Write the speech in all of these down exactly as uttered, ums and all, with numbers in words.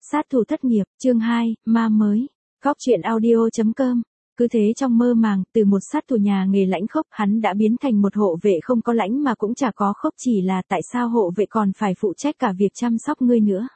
Sát thủ thất nghiệp, chương hai, ma mới. Góc truyện audio chấm com. Cứ thế trong mơ màng, từ một sát thủ nhà nghề lãnh khốc, hắn đã biến thành một hộ vệ không có lãnh mà cũng chả có khốc, chỉ là tại sao hộ vệ còn phải phụ trách cả việc chăm sóc ngươi nữa.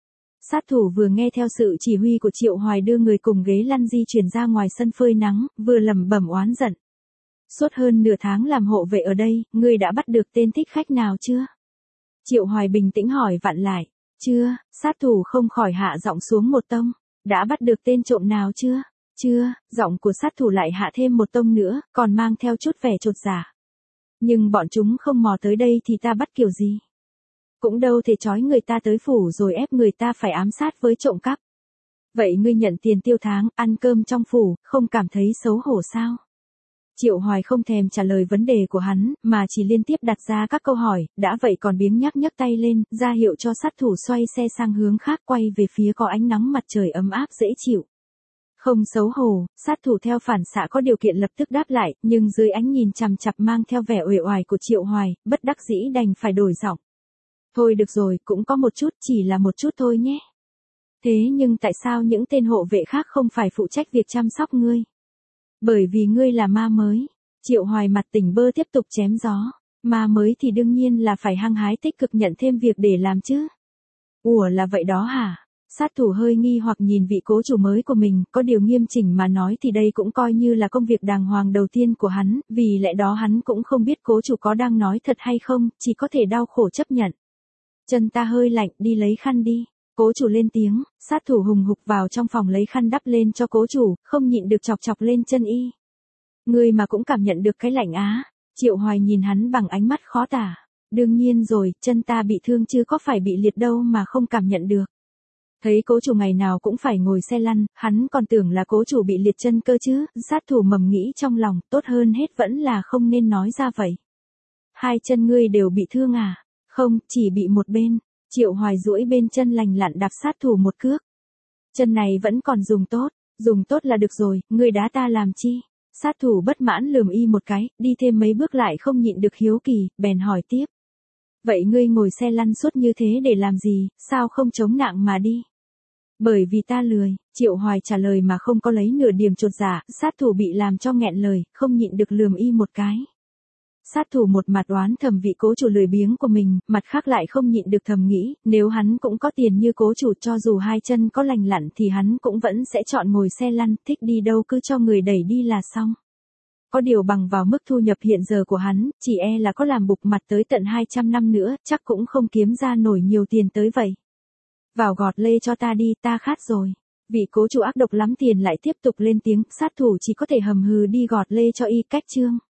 Sát thủ vừa nghe theo sự chỉ huy của Triệu Hoài đưa người cùng ghế lăn di chuyển ra ngoài sân phơi nắng, vừa lẩm bẩm oán giận. Suốt hơn nửa tháng làm hộ vệ ở đây, ngươi đã bắt được tên thích khách nào chưa? Triệu Hoài bình tĩnh hỏi vặn lại. Chưa, sát thủ không khỏi hạ giọng xuống một tông. Đã bắt được tên trộm nào chưa? Chưa, giọng của sát thủ lại hạ thêm một tông nữa, còn mang theo chút vẻ chột dạ. Nhưng bọn chúng không mò tới đây thì ta bắt kiểu gì? Cũng đâu thể trói người ta tới phủ rồi ép người ta phải ám sát với trộm cắp. Vậy ngươi nhận tiền tiêu tháng, ăn cơm trong phủ, không cảm thấy xấu hổ sao? Triệu Hoài không thèm trả lời vấn đề của hắn, mà chỉ liên tiếp đặt ra các câu hỏi, đã vậy còn biếng nhắc nhấc tay lên, ra hiệu cho sát thủ xoay xe sang hướng khác, quay về phía có ánh nắng mặt trời ấm áp dễ chịu. Không xấu hổ, sát thủ theo phản xạ có điều kiện lập tức đáp lại, nhưng dưới ánh nhìn chằm chằm mang theo vẻ uể oải của Triệu Hoài, bất đắc dĩ đành phải đổi giọng. Thôi được rồi, cũng có một chút, chỉ là một chút thôi nhé. Thế nhưng tại sao những tên hộ vệ khác không phải phụ trách việc chăm sóc ngươi? Bởi vì ngươi là ma mới. Triệu Hoài mặt tỉnh bơ tiếp tục chém gió. Ma mới thì đương nhiên là phải hăng hái tích cực nhận thêm việc để làm chứ. Ủa là vậy đó hả? Sát thủ hơi nghi hoặc nhìn vị cố chủ mới của mình, có điều nghiêm chỉnh mà nói thì đây cũng coi như là công việc đàng hoàng đầu tiên của hắn, vì lẽ đó hắn cũng không biết cố chủ có đang nói thật hay không, chỉ có thể đau khổ chấp nhận. Chân ta hơi lạnh, đi lấy khăn đi. Cố chủ lên tiếng, sát thủ hùng hục vào trong phòng lấy khăn đắp lên cho cố chủ, không nhịn được chọc chọc lên chân y. Ngươi mà cũng cảm nhận được cái lạnh á? Triệu Hoài nhìn hắn bằng ánh mắt khó tả. Đương nhiên rồi, chân ta bị thương chứ có phải bị liệt đâu mà không cảm nhận được. Thấy cố chủ ngày nào cũng phải ngồi xe lăn, hắn còn tưởng là cố chủ bị liệt chân cơ chứ, sát thủ mầm nghĩ trong lòng, tốt hơn hết vẫn là không nên nói ra vậy. Hai chân ngươi đều bị thương à? Không, chỉ bị một bên. Triệu Hoài duỗi bên chân lành lặn đạp sát thủ một cước. Chân này vẫn còn dùng tốt, dùng tốt là được rồi, ngươi đá ta làm chi? Sát thủ bất mãn lườm y một cái, đi thêm mấy bước lại không nhịn được hiếu kỳ, bèn hỏi tiếp. Vậy ngươi ngồi xe lăn suốt như thế để làm gì, sao không chống nặng mà đi? Bởi vì ta lười, Triệu Hoài trả lời mà không có lấy nửa điểm chột dạ, sát thủ bị làm cho nghẹn lời, không nhịn được lườm y một cái. Sát thủ một mặt oán thầm vị cố chủ lười biếng của mình, mặt khác lại không nhịn được thầm nghĩ, nếu hắn cũng có tiền như cố chủ cho dù hai chân có lành lặn thì hắn cũng vẫn sẽ chọn ngồi xe lăn, thích đi đâu cứ cho người đẩy đi là xong. Có điều bằng vào mức thu nhập hiện giờ của hắn, chỉ e là có làm bục mặt tới tận hai trăm năm nữa, chắc cũng không kiếm ra nổi nhiều tiền tới vậy. Vào gọt lê cho ta đi, ta khát rồi. Vị cố chủ ác độc lắm tiền lại tiếp tục lên tiếng, sát thủ chỉ có thể hầm hừ đi gọt lê cho y cách trương.